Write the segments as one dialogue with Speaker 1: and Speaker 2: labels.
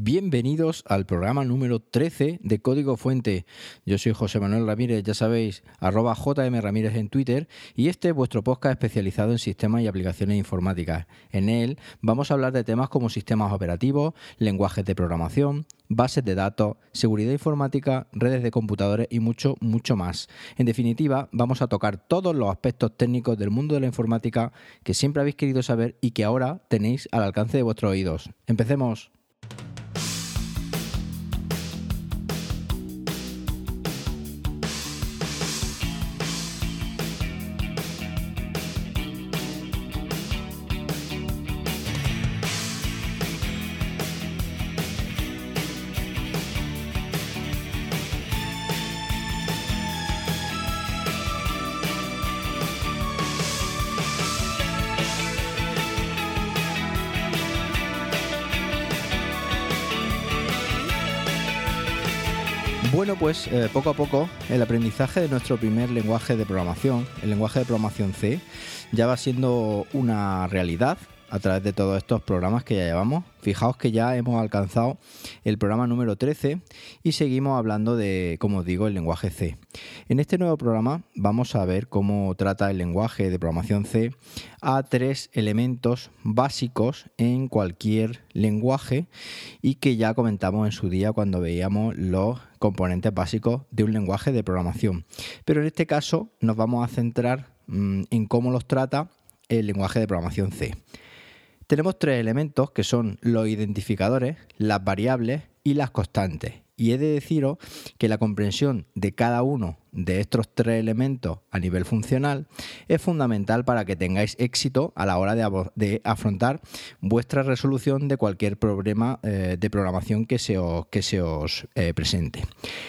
Speaker 1: Bienvenidos al programa número 13 de Código Fuente. Yo soy José Manuel Ramírez, ya sabéis, @JMRamírez en Twitter, y este es vuestro podcast especializado en sistemas y aplicaciones informáticas. En él vamos a hablar de temas como sistemas operativos, lenguajes de programación, bases de datos, seguridad informática, redes de computadores y mucho, mucho más. En definitiva, vamos a tocar todos los aspectos técnicos del mundo de la informática que siempre habéis querido saber y que ahora tenéis al alcance de vuestros oídos. ¡Empecemos! Bueno, pues poco a poco el aprendizaje de nuestro primer lenguaje de programación, el lenguaje de programación C, ya va siendo una realidad a través de todos estos programas que ya llevamos. Fijaos que ya hemos alcanzado el programa número 13 y seguimos hablando de, como os digo, el lenguaje C. En este nuevo programa vamos a ver cómo trata el lenguaje de programación C a tres elementos básicos en cualquier lenguaje y que ya comentamos en su día cuando veíamos los componentes básicos de un lenguaje de programación. Pero en este caso nos vamos a centrar en cómo los trata el lenguaje de programación C. Tenemos tres elementos que son los identificadores, las variables y las constantes. Y he de deciros que la comprensión de cada uno de estos tres elementos a nivel funcional es fundamental para que tengáis éxito a la hora de afrontar vuestra resolución de cualquier problema de programación que se os presente.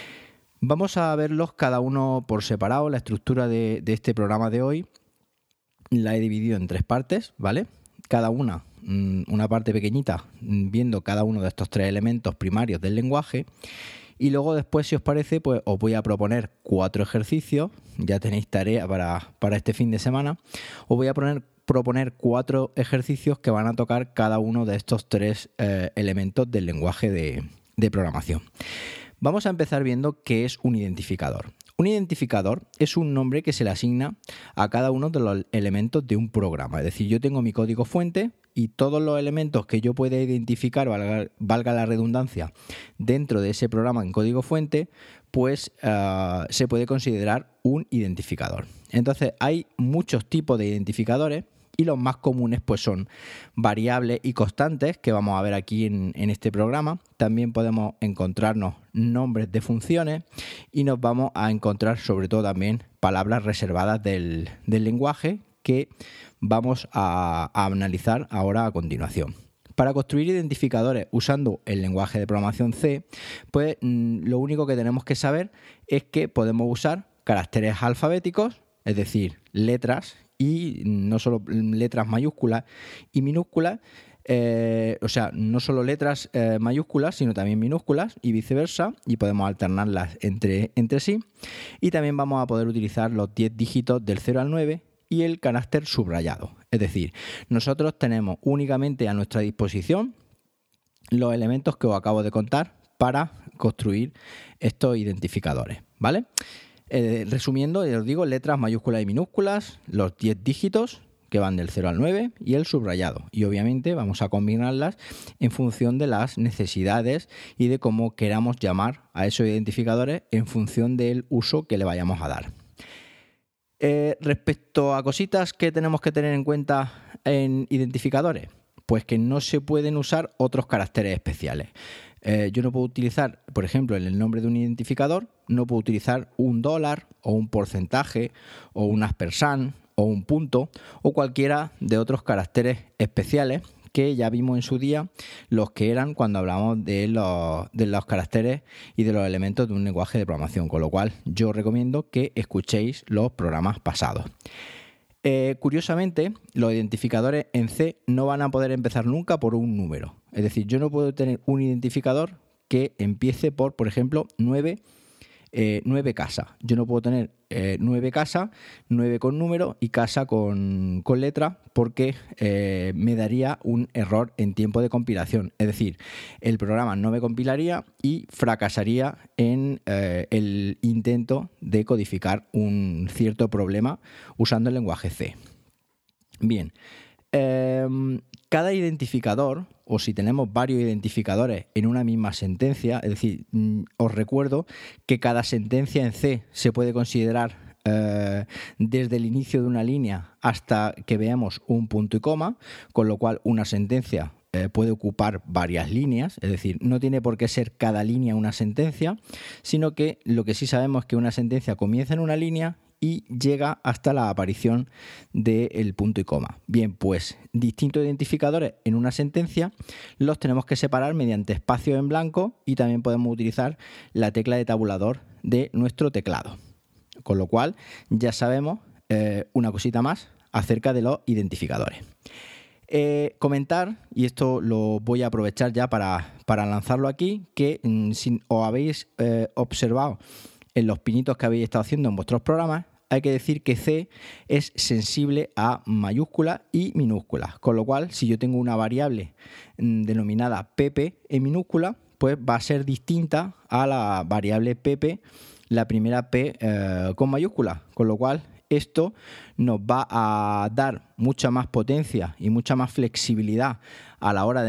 Speaker 1: Vamos a verlos cada uno por separado. La estructura de este programa de hoy la he dividido en tres partes, ¿vale? Cada una parte pequeñita, viendo cada uno de estos tres elementos primarios del lenguaje, y luego después, si os parece, pues os voy a proponer 4 ejercicios. Ya tenéis tarea para este fin de semana. Os voy a proponer 4 ejercicios que van a tocar cada uno de estos tres elementos del lenguaje de programación. Vamos a empezar viendo qué es un identificador. Un identificador es un nombre que se le asigna a cada uno de los elementos de un programa. Es decir, yo tengo mi código fuente y todos los elementos que yo pueda identificar, valga la redundancia, dentro de ese programa en código fuente, pues se puede considerar un identificador. Entonces, hay muchos tipos de identificadores y los más comunes pues son variables y constantes, que vamos a ver aquí en este programa. También podemos encontrarnos nombres de funciones y nos vamos a encontrar sobre todo también palabras reservadas del lenguaje que vamos a analizar ahora a continuación. Para construir identificadores usando el lenguaje de programación C, pues lo único que tenemos que saber es que podemos usar caracteres alfabéticos, es decir, letras, y no solo letras mayúsculas y minúsculas, no solo letras mayúsculas, sino también minúsculas y viceversa, y podemos alternarlas entre sí. Y también vamos a poder utilizar los 10 dígitos del 0 al 9 y el carácter subrayado. Es decir, nosotros tenemos únicamente a nuestra disposición los elementos que os acabo de contar para construir estos identificadores, ¿vale? Resumiendo, os digo, letras mayúsculas y minúsculas, los 10 dígitos que van del 0 al 9 y el subrayado. Y obviamente vamos a combinarlas en función de las necesidades y de cómo queramos llamar a esos identificadores en función del uso que le vayamos a dar. Respecto a cositas que tenemos que tener en cuenta en identificadores, pues que no se pueden usar otros caracteres especiales. Yo no puedo utilizar, por ejemplo, en el nombre de un identificador, no puedo utilizar un dólar o un porcentaje o un ampersand o un punto o cualquiera de otros caracteres especiales que ya vimos en su día los que eran cuando hablamos de los caracteres y de los elementos de un lenguaje de programación, con lo cual yo os recomiendo que escuchéis los programas pasados. Curiosamente, los identificadores en C no van a poder empezar nunca por un número. Es decir, yo no puedo tener un identificador que empiece por ejemplo, 9 casa. Yo no puedo tener 9 casa, 9 con número y casa con letra, porque me daría un error en tiempo de compilación. Es decir, el programa no me compilaría y fracasaría en el intento de codificar un cierto problema usando el lenguaje C. Bien, cada identificador, o si tenemos varios identificadores en una misma sentencia, es decir, os recuerdo que cada sentencia en C se puede considerar desde el inicio de una línea hasta que veamos un punto y coma, con lo cual una sentencia puede ocupar varias líneas, es decir, no tiene por qué ser cada línea una sentencia, sino que lo que sí sabemos es que una sentencia comienza en una línea y llega hasta la aparición del punto y coma. Bien, pues distintos identificadores en una sentencia los tenemos que separar mediante espacios en blanco y también podemos utilizar la tecla de tabulador de nuestro teclado. Con lo cual ya sabemos una cosita más acerca de los identificadores. Comentar, y esto lo voy a aprovechar ya para lanzarlo aquí, que si os habéis observado en los pinitos que habéis estado haciendo en vuestros programas, hay que decir que C es sensible a mayúsculas y minúsculas, con lo cual si yo tengo una variable denominada pp en minúscula, pues va a ser distinta a la variable pp, la primera p con mayúscula, con lo cual esto nos va a dar mucha más potencia y mucha más flexibilidad a la hora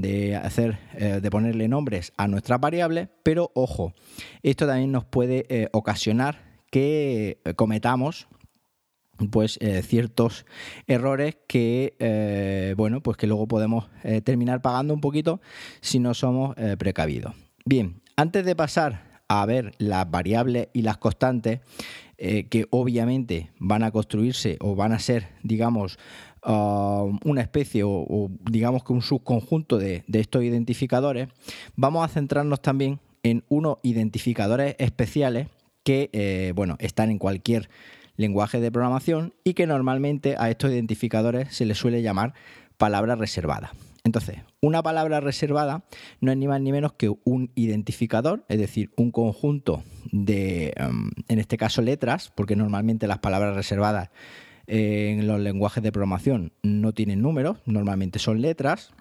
Speaker 1: de ponerle nombres a nuestras variables, pero ojo, esto también nos puede ocasionar que cometamos pues ciertos errores que pues que luego podemos terminar pagando un poquito si no somos precavidos. Bien, antes de pasar a ver las variables y las constantes, que obviamente van a construirse o van a ser, digamos, una especie o digamos que un subconjunto de estos identificadores, vamos a centrarnos también en unos identificadores especiales que están en cualquier lenguaje de programación y que normalmente a estos identificadores se les suele llamar palabra reservada. Entonces, una palabra reservada no es ni más ni menos que un identificador, es decir, un conjunto de, en este caso, letras, porque normalmente las palabras reservadas en los lenguajes de programación no tienen números, normalmente son letras,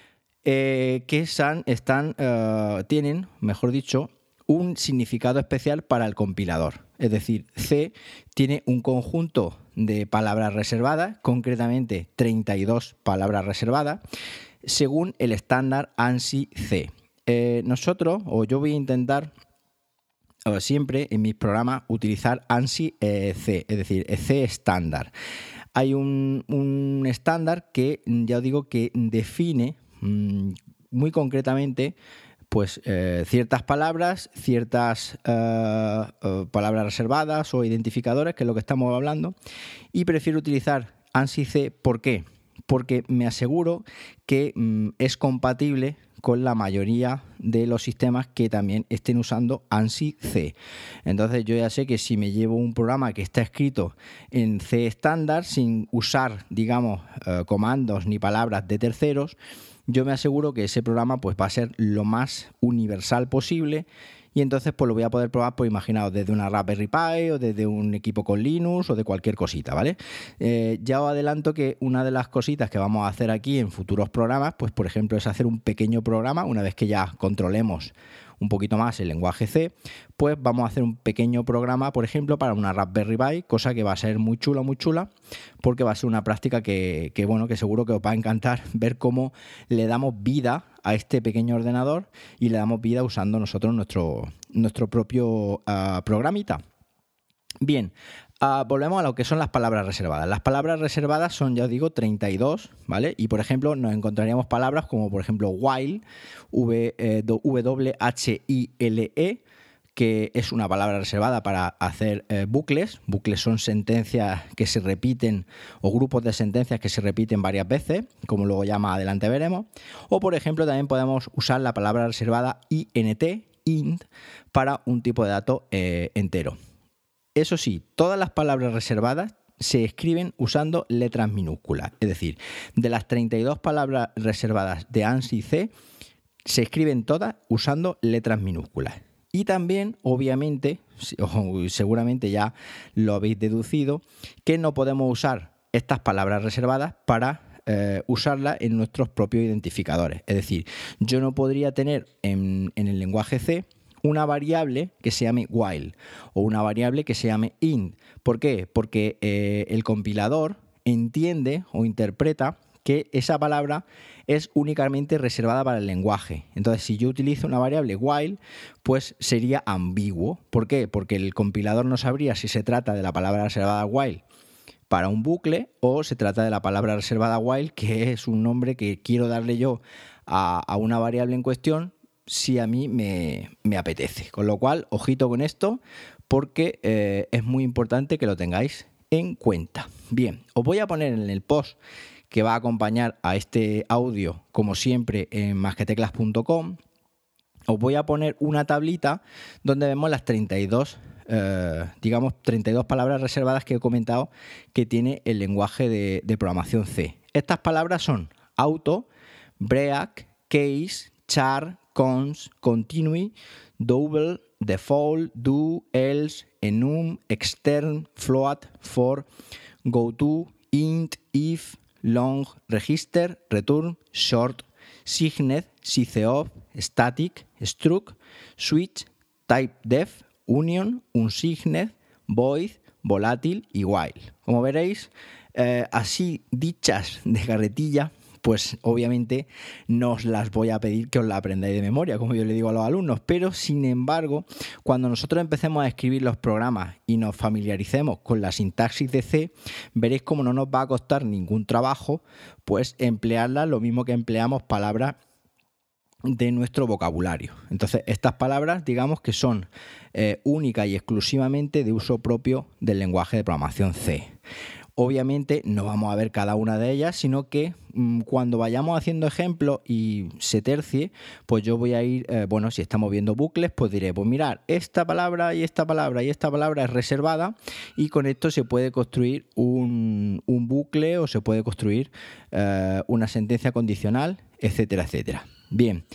Speaker 1: tienen, mejor dicho, un significado especial para el compilador. Es decir, C tiene un conjunto de palabras reservadas, concretamente 32 palabras reservadas, según el estándar ANSI C. Yo voy a intentar siempre en mis programas utilizar ANSI C, es decir, C estándar. Hay un estándar que ya os digo que define muy concretamente pues ciertas palabras, palabras reservadas o identificadores, que es lo que estamos hablando, y prefiero utilizar ANSI C. ¿Por qué? Porque me aseguro que es compatible con la mayoría de los sistemas que también estén usando ANSI C. Entonces yo ya sé que si me llevo un programa que está escrito en C estándar, sin usar, digamos, comandos ni palabras de terceros, yo me aseguro que ese programa pues va a ser lo más universal posible y entonces pues lo voy a poder probar, pues imaginaos, desde una Raspberry Pi o desde un equipo con Linux o de cualquier cosita, ¿vale? Ya os adelanto que una de las cositas que vamos a hacer aquí en futuros programas, pues por ejemplo es hacer un pequeño programa, una vez que ya controlemos un poquito más el lenguaje C, pues vamos a hacer un pequeño programa, por ejemplo, para una Raspberry Pi, cosa que va a ser muy chula, porque va a ser una práctica que seguro que os va a encantar ver cómo le damos vida a este pequeño ordenador y le damos vida usando nosotros nuestro propio programita. Bien, volvemos a lo que son las palabras reservadas. Las palabras reservadas son, ya os digo, 32, ¿vale? Y, por ejemplo, nos encontraríamos palabras como, por ejemplo, while, W-H-I-L-E, que es una palabra reservada para hacer bucles. Bucles son sentencias que se repiten o grupos de sentencias que se repiten varias veces, como luego ya más adelante veremos. O, por ejemplo, también podemos usar la palabra reservada int, para un tipo de dato entero. Eso sí, todas las palabras reservadas se escriben usando letras minúsculas. Es decir, de las 32 palabras reservadas de ANSI C, se escriben todas usando letras minúsculas. Y también, obviamente, o seguramente ya lo habéis deducido, que no podemos usar estas palabras reservadas para usarlas en nuestros propios identificadores. Es decir, yo no podría tener en el lenguaje C una variable que se llame while o una variable que se llame int. ¿Por qué? Porque el compilador entiende o interpreta que esa palabra es únicamente reservada para el lenguaje. Entonces, si yo utilizo una variable while, pues sería ambiguo. ¿Por qué? Porque el compilador no sabría si se trata de la palabra reservada while para un bucle o se trata de la palabra reservada while, que es un nombre que quiero darle yo a una variable en cuestión si a mí me apetece. Con lo cual, ojito con esto, porque es muy importante que lo tengáis en cuenta. Bien, os voy a poner en el post que va a acompañar a este audio, como siempre, en masqueteclas.com. Os voy a poner una tablita donde vemos las 32 palabras reservadas que he comentado que tiene el lenguaje de programación C. Estas palabras son auto, break, case, char, cons, continue, double, default, do, else, enum, extern, float, for, goto, int, if, long, register, return, short, signed, syceof, static, struct, switch, typedef, union, unsigned, void, volátil y while. Como veréis, así dichas de carretilla, pues obviamente no os las voy a pedir que os las aprendáis de memoria, como yo le digo a los alumnos, pero sin embargo, cuando nosotros empecemos a escribir los programas y nos familiaricemos con la sintaxis de C, veréis cómo no nos va a costar ningún trabajo pues emplearlas lo mismo que empleamos palabras de nuestro vocabulario. Entonces, estas palabras, digamos que son únicas y exclusivamente de uso propio del lenguaje de programación C. Obviamente no vamos a ver cada una de ellas, sino que cuando vayamos haciendo ejemplos y se tercie, pues yo voy a ir, si estamos viendo bucles, pues diré, pues mirad, esta palabra y esta palabra y esta palabra es reservada y con esto se puede construir un bucle o se puede construir una sentencia condicional, etcétera, etcétera. Bien,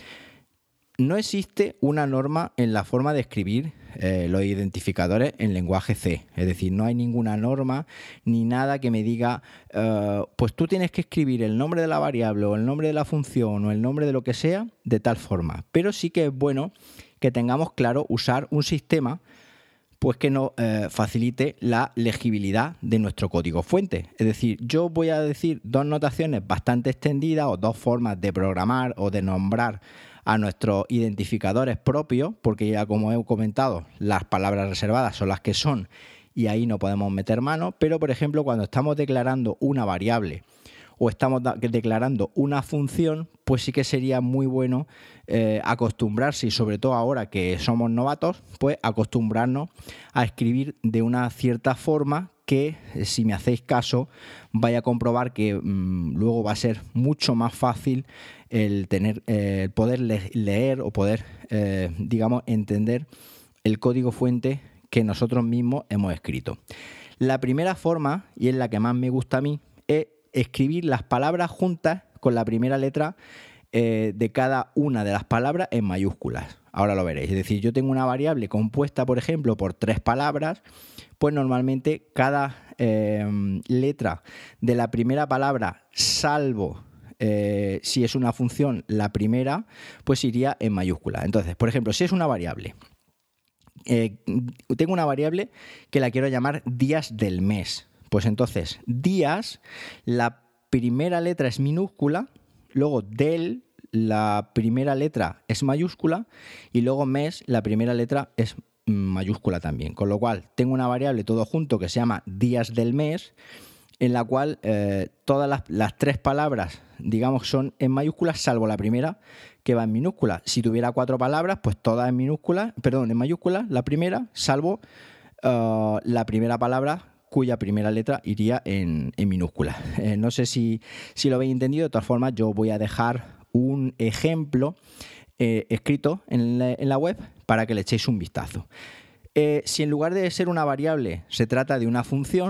Speaker 1: no existe una norma en la forma de escribir los identificadores en lenguaje C. Es decir, no hay ninguna norma ni nada que me diga pues tú tienes que escribir el nombre de la variable o el nombre de la función o el nombre de lo que sea de tal forma. Pero sí que es bueno que tengamos claro usar un sistema pues que nos facilite la legibilidad de nuestro código fuente. Es decir, yo voy a decir dos notaciones bastante extendidas o dos formas de programar o de nombrar a nuestros identificadores propios, porque ya como he comentado, las palabras reservadas son las que son y ahí no podemos meter mano, pero por ejemplo cuando estamos declarando una variable o estamos declarando una función, pues sí que sería muy bueno acostumbrarse, y sobre todo ahora que somos novatos, pues acostumbrarnos a escribir de una cierta forma que, si me hacéis caso, vaya a comprobar que luego va a ser mucho más fácil el poder leer o poder, entender el código fuente que nosotros mismos hemos escrito. La primera forma, y es la que más me gusta a mí, es escribir las palabras juntas con la primera letra de cada una de las palabras en mayúsculas. Ahora lo veréis. Es decir, yo tengo una variable compuesta, por ejemplo, por 3 palabras, pues normalmente cada letra de la primera palabra, salvo si es una función, la primera, pues iría en mayúscula. Entonces, por ejemplo, si es una variable, tengo una variable que la quiero llamar días del mes. Pues entonces, días, la primera letra es minúscula, luego del, la primera letra es mayúscula y luego mes, la primera letra es mayúscula también. Con lo cual, tengo una variable todo junto que se llama días del mes, en la cual todas las 3 palabras, digamos, son en mayúsculas, salvo la primera, que va en minúscula. Si tuviera 4 palabras, pues todas en mayúsculas, la primera, salvo la primera palabra, cuya primera letra iría en minúscula. No sé si lo habéis entendido. De todas formas, yo voy a dejar un ejemplo escrito en la web para que le echéis un vistazo. Si en lugar de ser una variable se trata de una función,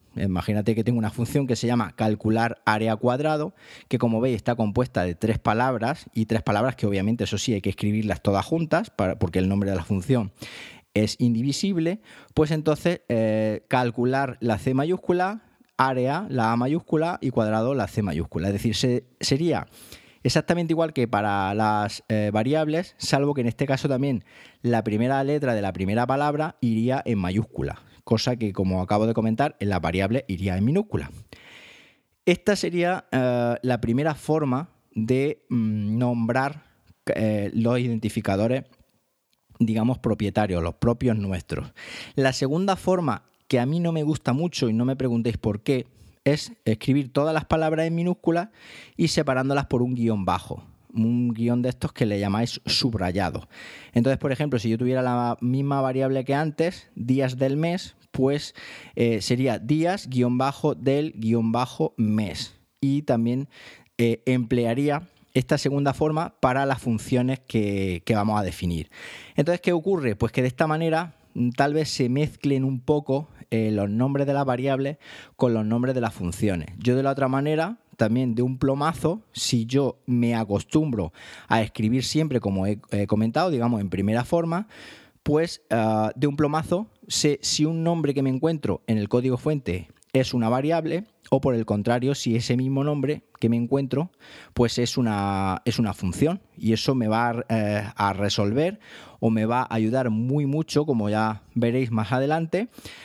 Speaker 1: Imagínate que tengo una función que se llama calcular área cuadrado, que como veis está compuesta de 3 palabras, y 3 palabras que obviamente, eso sí, hay que escribirlas todas juntas, porque el nombre de la función es indivisible. Pues entonces calcular la C mayúscula, área, la A mayúscula, y cuadrado, la C mayúscula. Es decir, sería exactamente igual que para las variables, salvo que en este caso también la primera letra de la primera palabra iría en mayúscula, cosa que, como acabo de comentar, en las variables iría en minúscula. Esta sería la primera forma de nombrar los identificadores, digamos, propietarios, los propios nuestros. La segunda forma, que a mí no me gusta mucho y no me preguntéis por qué, es escribir todas las palabras en minúsculas y separándolas por un guión bajo. Un guión de estos que le llamáis subrayado. Entonces, por ejemplo, si yo tuviera la misma variable que antes, días del mes, pues sería días guión bajo del guión bajo mes. Y también emplearía esta segunda forma para las funciones que vamos a definir. Entonces, ¿qué ocurre? Pues que de esta manera tal vez se mezclen un poco los nombres de las variables con los nombres de las funciones. Yo, de la otra manera, también de un plomazo, si yo me acostumbro a escribir siempre, como he comentado, digamos, en primera forma, pues de un plomazo sé si un nombre que me encuentro en el código fuente es una variable, o por el contrario, si ese mismo nombre que me encuentro pues es una función, y eso me va a resolver, o me va a ayudar muy mucho, como ya veréis más adelante,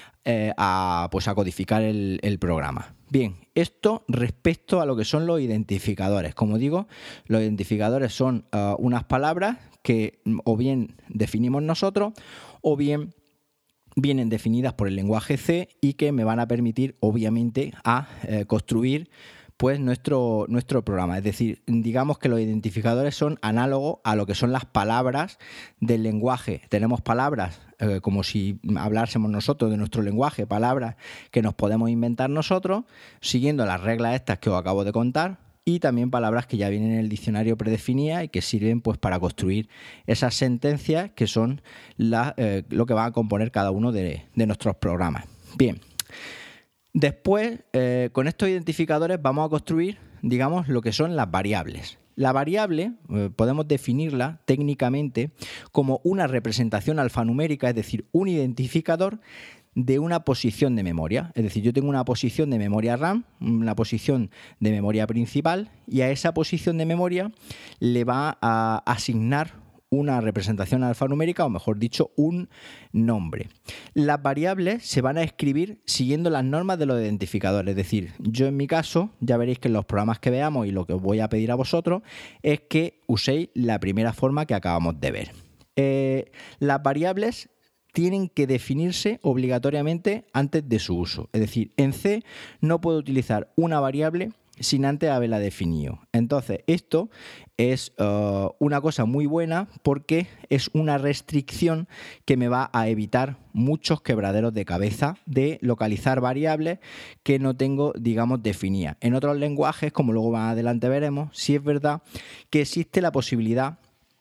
Speaker 1: a codificar el programa. Bien, esto respecto a lo que son los identificadores. Como digo, los identificadores son unas palabras que o bien definimos nosotros, o bien vienen definidas por el lenguaje C, y que me van a permitir, obviamente, a construir pues nuestro programa. Es decir, digamos que los identificadores son análogos a lo que son las palabras del lenguaje. Tenemos palabras como si hablásemos nosotros de nuestro lenguaje, palabras que nos podemos inventar nosotros, siguiendo las reglas estas que os acabo de contar, y también palabras que ya vienen en el diccionario predefinidas y que sirven pues para construir esas sentencias que son lo que van a componer cada uno de nuestros programas. Bien. Después, con estos identificadores vamos a construir, digamos, lo que son las variables. La variable podemos definirla técnicamente como una representación alfanumérica, es decir, un identificador de una posición de memoria. Es decir, yo tengo una posición de memoria RAM, una posición de memoria principal, y a esa posición de memoria le va a asignar una representación alfanumérica, o mejor dicho, un nombre. Las variables se van a escribir siguiendo las normas de los identificadores. Es decir, yo en mi caso, ya veréis que en los programas que veamos, y lo que os voy a pedir a vosotros, es que uséis la primera forma que acabamos de ver. Las variables tienen que definirse obligatoriamente antes de su uso. Es decir, en C no puedo utilizar una variable sin antes haberla definido. Entonces, esto es una cosa muy buena, porque es una restricción que me va a evitar muchos quebraderos de cabeza de localizar variables que no tengo, digamos, definidas. En otros lenguajes, como luego más adelante veremos, sí es verdad que existe la posibilidad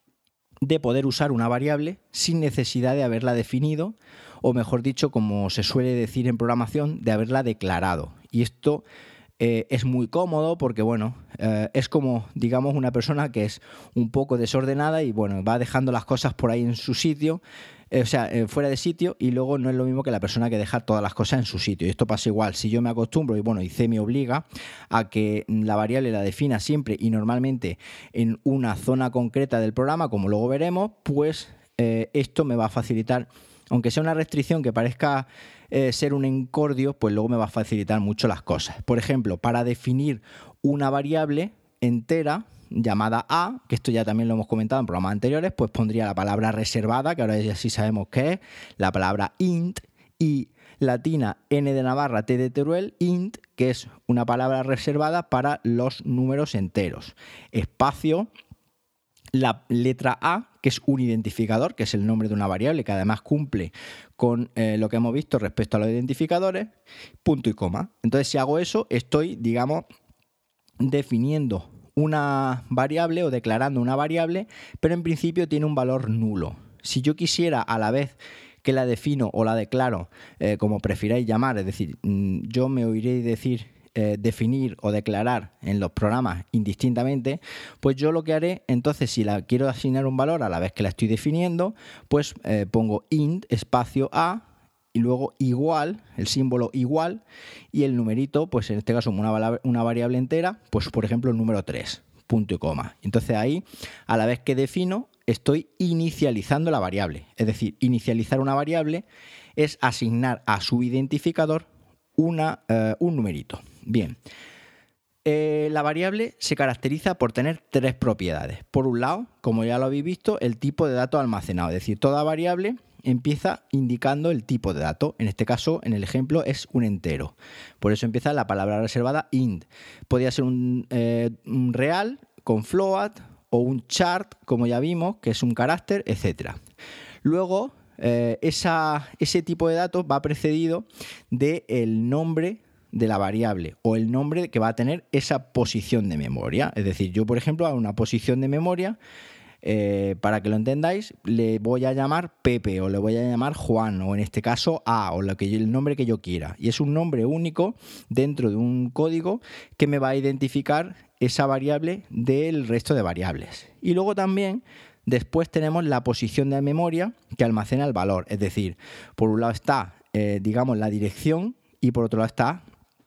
Speaker 1: de poder usar una variable sin necesidad de haberla definido, o mejor dicho, como se suele decir en programación, de haberla declarado. Y esto es muy cómodo porque, bueno, es como, digamos, una persona que es un poco desordenada y, bueno, va dejando las cosas por ahí en su sitio, fuera de sitio, y luego no es lo mismo que la persona que deja todas las cosas en su sitio. Y esto pasa igual. Si yo me acostumbro, y bueno, y C me obliga a que la variable la defina siempre y normalmente en una zona concreta del programa, como luego veremos, pues esto me va a facilitar, aunque sea una restricción que parezca ser un encordio, pues luego me va a facilitar mucho las cosas. Por ejemplo, para definir una variable entera llamada A, que esto ya también lo hemos comentado en programas anteriores, pues pondría la palabra reservada, que ahora ya sí sabemos qué es, la palabra int, y latina N de Navarra, T de Teruel, int, que es una palabra reservada para los números enteros. Espacio, la letra A, que es un identificador, que es el nombre de una variable, que además cumple con lo que hemos visto respecto a los identificadores, punto y coma. Entonces, si hago eso, estoy, digamos, definiendo una variable o declarando una variable, pero en principio tiene un valor nulo. Si yo quisiera a la vez que la defino o la declaro, como prefiráis llamar, es decir, yo me oiré decir definir o declarar en los programas indistintamente, pues yo lo que haré, entonces, si la quiero asignar un valor a la vez que la estoy definiendo, pues pongo int espacio a y luego igual, el símbolo igual y el numerito, pues en este caso una variable entera, pues por ejemplo el número 3, punto y coma. Entonces ahí, a la vez que defino, estoy inicializando la variable. Es decir, inicializar una variable es asignar a su identificador un numerito. Bien, la variable se caracteriza por tener tres propiedades. Por un lado, como ya lo habéis visto, el tipo de dato almacenado. Es decir, toda variable empieza indicando el tipo de dato. En este caso, en el ejemplo, es un entero. Por eso empieza la palabra reservada int. Podría ser un real con float o un chart, como ya vimos, que es un carácter, etc. Luego, ese tipo de datos va precedido del nombre de la variable o el nombre que va a tener esa posición de memoria. Es decir, yo, por ejemplo, a una posición de memoria, para que lo entendáis, le voy a llamar Pepe o le voy a llamar Juan o en este caso A o el nombre que yo quiera. Y es un nombre único dentro de un código que me va a identificar esa variable del resto de variables. Y luego también después tenemos la posición de memoria que almacena el valor. Es decir, por un lado está, digamos, la dirección y por otro lado está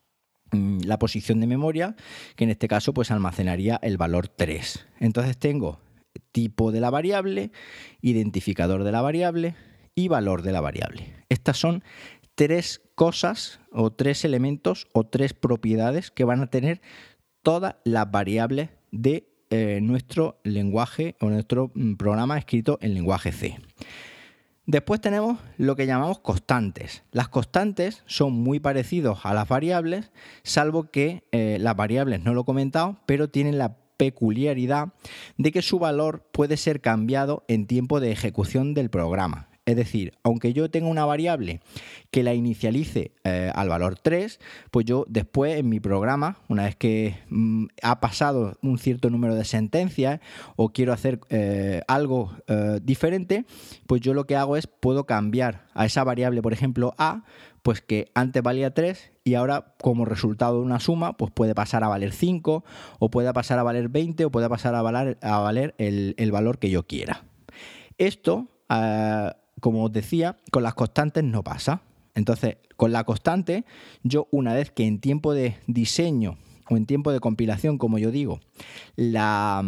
Speaker 1: la posición de memoria, que en este caso pues almacenaría el valor 3. Entonces tengo tipo de la variable, identificador de la variable y valor de la variable. Estas son tres cosas o tres elementos o tres propiedades que van a tener todas las variables de nuestro lenguaje o nuestro programa escrito en lenguaje C. Después tenemos lo que llamamos constantes. Las constantes son muy parecidos a las variables, salvo que las variables no lo he comentado, pero tienen la peculiaridad de que su valor puede ser cambiado en tiempo de ejecución del programa. Es decir, aunque yo tenga una variable que la inicialice al valor 3, pues yo después en mi programa, una vez que ha pasado un cierto número de sentencias o quiero hacer algo diferente, pues yo lo que hago es puedo cambiar a esa variable, por ejemplo, A, pues que antes valía 3 y ahora como resultado de una suma, pues puede pasar a valer 5 o puede pasar a valer 20 o puede pasar a valer el valor que yo quiera. Esto, como os decía, con las constantes no pasa. Entonces, con la constante, yo una vez que en tiempo de diseño o en tiempo de compilación, como yo digo, la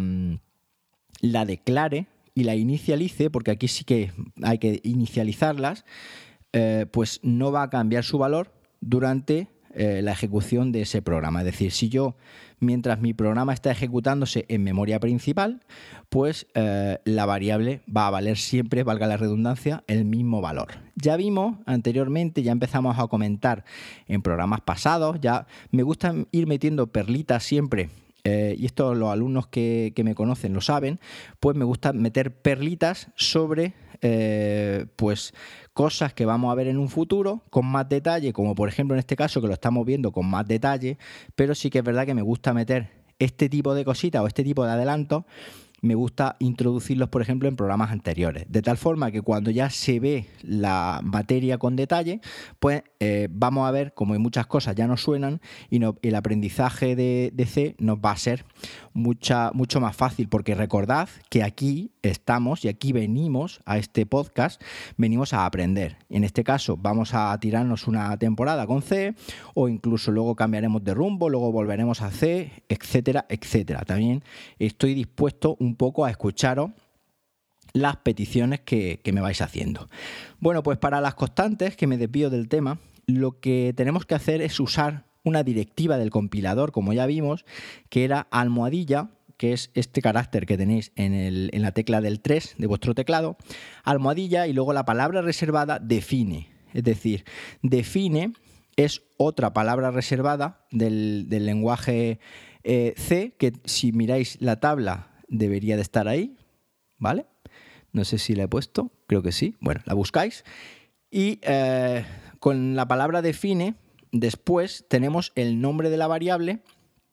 Speaker 1: declare y la inicialice, porque aquí sí que hay que inicializarlas, pues no va a cambiar su valor durante la ejecución de ese programa. Es decir, si yo, mientras mi programa está ejecutándose en memoria principal, pues la variable va a valer siempre, valga la redundancia, el mismo valor. Ya vimos anteriormente, ya empezamos a comentar en programas pasados, ya me gusta ir metiendo perlitas siempre. Y esto los alumnos que me conocen lo saben, pues me gusta meter perlitas sobre pues cosas que vamos a ver en un futuro con más detalle, como por ejemplo en este caso que lo estamos viendo con más detalle, pero sí que es verdad que me gusta meter este tipo de cositas o este tipo de adelantos, me gusta introducirlos, por ejemplo, en programas anteriores, de tal forma que cuando ya se ve la materia con detalle, pues vamos a ver como hay muchas cosas ya nos suenan y el aprendizaje de C nos va a ser mucho más fácil, porque recordad que aquí estamos y aquí venimos a este podcast, venimos a aprender. En este caso vamos a tirarnos una temporada con C o incluso luego cambiaremos de rumbo, luego volveremos a C, etcétera, etcétera. También estoy dispuesto un poco a escucharos las peticiones que me vais haciendo. Bueno, pues para las constantes, que me desvío del tema, lo que tenemos que hacer es usar una directiva del compilador, como ya vimos, que era almohadilla, que es este carácter que tenéis en la tecla del 3 de vuestro teclado, almohadilla y luego la palabra reservada define. Es decir, define es otra palabra reservada del lenguaje C, que si miráis la tabla debería de estar ahí, ¿vale? No sé si la he puesto, creo que sí. Bueno, la buscáis y con la palabra define, después tenemos el nombre de la variable.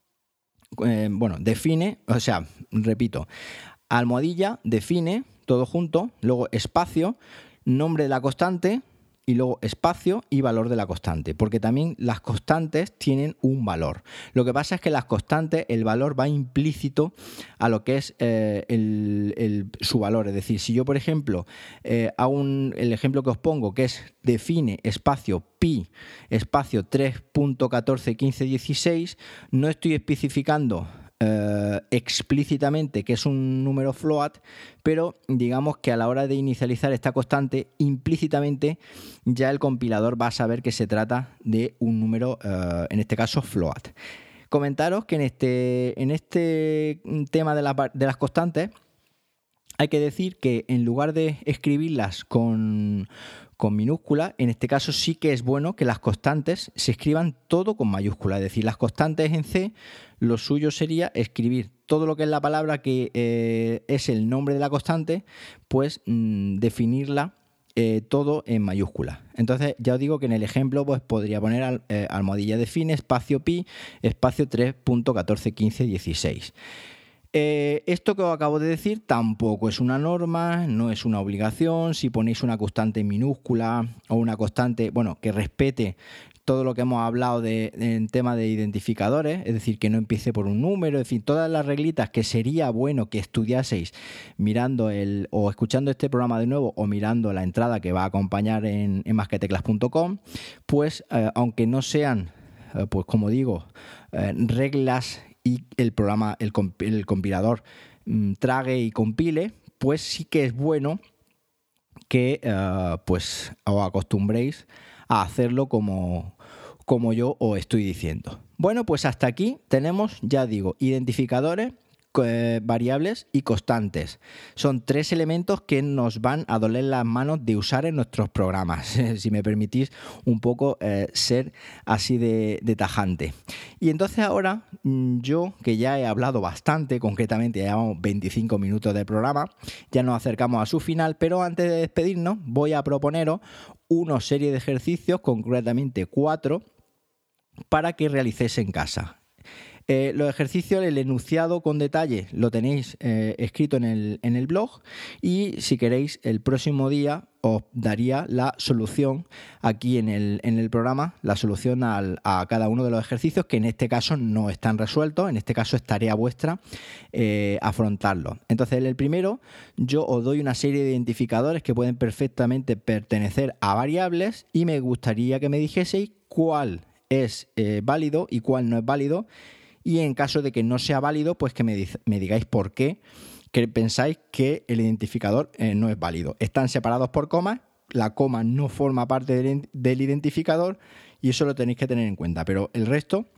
Speaker 1: Define, o sea, repito, almohadilla, define, todo junto, luego espacio, nombre de la constante y luego espacio y valor de la constante, porque también las constantes tienen un valor. Lo que pasa es que las constantes, el valor va implícito a lo que es su valor. Es decir, si yo, por ejemplo, hago el ejemplo que os pongo, que es define espacio pi, espacio 3.141516, no estoy especificando explícitamente que es un número float, pero digamos que a la hora de inicializar esta constante, implícitamente ya el compilador va a saber que se trata de un número, en este caso float. Comentaros que en este tema de las constantes hay que decir que en lugar de escribirlas con minúsculas, en este caso sí que es bueno que las constantes se escriban todo con mayúsculas. Es decir, las constantes en C, lo suyo sería escribir todo lo que es la palabra que es el nombre de la constante, pues definirla todo en mayúsculas. Entonces ya os digo que en el ejemplo pues podría poner almohadilla define espacio pi espacio 3.141516. Esto que os acabo de decir tampoco es una norma, no es una obligación. Si ponéis una constante minúscula o una constante, bueno, que respete todo lo que hemos hablado en tema de identificadores, es decir, que no empiece por un número, en fin, todas las reglitas que sería bueno que estudiaseis mirando o escuchando este programa de nuevo o mirando la entrada que va a acompañar en masqueteclas.com, pues aunque no sean, pues como digo, reglas y el programa, el compilador trague y compile, pues sí que es bueno que pues os acostumbréis a hacerlo como yo os estoy diciendo. Bueno, pues hasta aquí tenemos, ya digo, identificadores, variables y constantes. Son tres elementos que nos van a doler las manos de usar en nuestros programas, si me permitís un poco ser así de tajante. Y entonces ahora yo, que ya he hablado bastante, concretamente ya llevamos 25 minutos de programa, ya nos acercamos a su final, pero antes de despedirnos voy a proponeros una serie de ejercicios, concretamente 4, para que realicéis en casa. Los ejercicios, el enunciado con detalle lo tenéis escrito en el blog, y si queréis el próximo día os daría la solución aquí en el programa, la solución a cada uno de los ejercicios, que en este caso no están resueltos, en este caso es tarea vuestra afrontarlo. Entonces, en el primero yo os doy una serie de identificadores que pueden perfectamente pertenecer a variables y me gustaría que me dijeseis cuál es válido y cuál no es válido. Y en caso de que no sea válido, pues que me digáis por qué que pensáis que el identificador no es válido. Están separados por comas, la coma no forma parte del identificador y eso lo tenéis que tener en cuenta. Pero el resto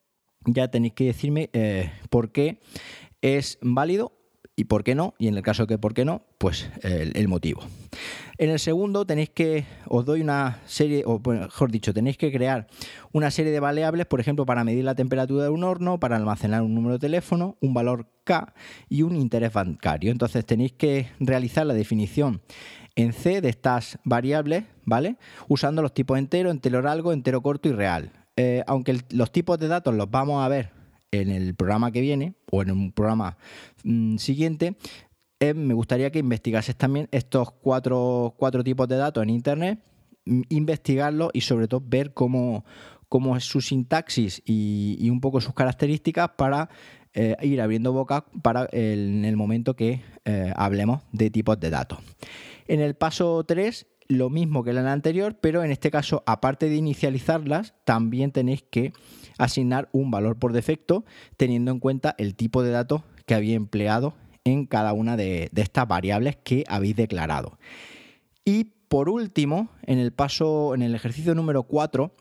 Speaker 1: ya tenéis que decirme por qué es válido y por qué no, y en el caso que por qué no, pues el motivo. En el segundo os doy una serie, o mejor dicho, tenéis que crear una serie de variables, por ejemplo, para medir la temperatura de un horno, para almacenar un número de teléfono, un valor K y un interés bancario. Entonces tenéis que realizar la definición en C de estas variables, ¿vale? Usando los tipos entero, entero largo, entero corto y real. Aunque los tipos de datos los vamos a ver en el programa que viene o en un programa siguiente, me gustaría que investigases también estos cuatro tipos de datos en internet, investigarlos y sobre todo ver cómo es su sintaxis y un poco sus características para ir abriendo boca para en el momento que hablemos de tipos de datos. En el paso 3, lo mismo que en el anterior, pero en este caso, aparte de inicializarlas, también tenéis que asignar un valor por defecto, teniendo en cuenta el tipo de datos que habéis empleado en cada una de estas variables que habéis declarado. Y por último, en el ejercicio número 4,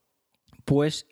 Speaker 1: pues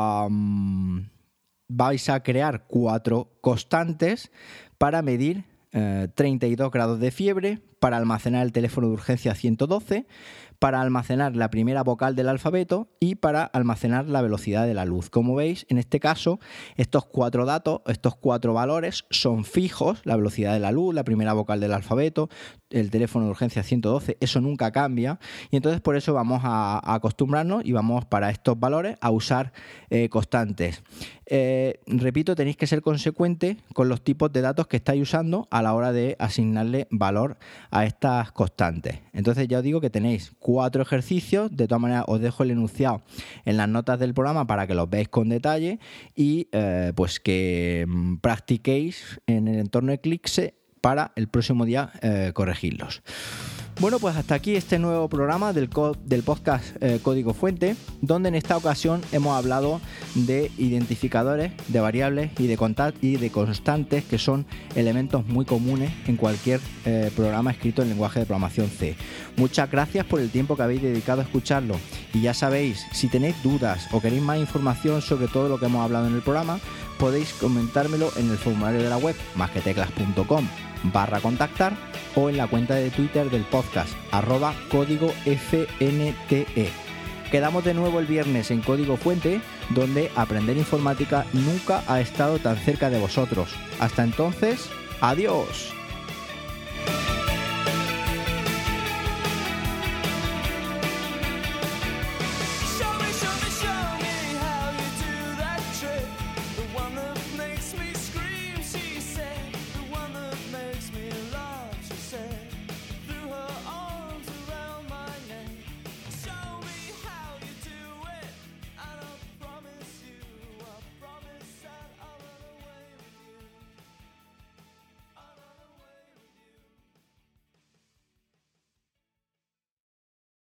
Speaker 1: vais a crear 4 constantes para medir 32 grados de fiebre, para almacenar el teléfono de urgencia 112, para almacenar la primera vocal del alfabeto y para almacenar la velocidad de la luz. Como veis, en este caso, estos 4 datos, estos 4 valores son fijos: la velocidad de la luz, la primera vocal del alfabeto, el teléfono de urgencia 112, eso nunca cambia, y entonces por eso vamos a acostumbrarnos y vamos para estos valores a usar constantes. Repito, tenéis que ser consecuentes con los tipos de datos que estáis usando a la hora de asignarle valor a estas constantes. Entonces ya os digo que tenéis 4 ejercicios. De todas maneras os dejo el enunciado en las notas del programa para que los veáis con detalle y pues que practiquéis en el entorno Eclipse para el próximo día corregirlos. Bueno, pues hasta aquí este nuevo programa del podcast Código Fuente, donde en esta ocasión hemos hablado de identificadores, de variables y de constantes, que son elementos muy comunes en cualquier programa escrito en lenguaje de programación C. Muchas gracias por el tiempo que habéis dedicado a escucharlo. Y ya sabéis, si tenéis dudas o queréis más información sobre todo lo que hemos hablado en el programa, podéis comentármelo en el formulario de la web masqueteclas.com/contactar o en la cuenta de Twitter del podcast @códigofnte. Quedamos de nuevo el viernes en Código Fuente, donde aprender informática nunca ha estado tan cerca de vosotros. Hasta entonces, adiós.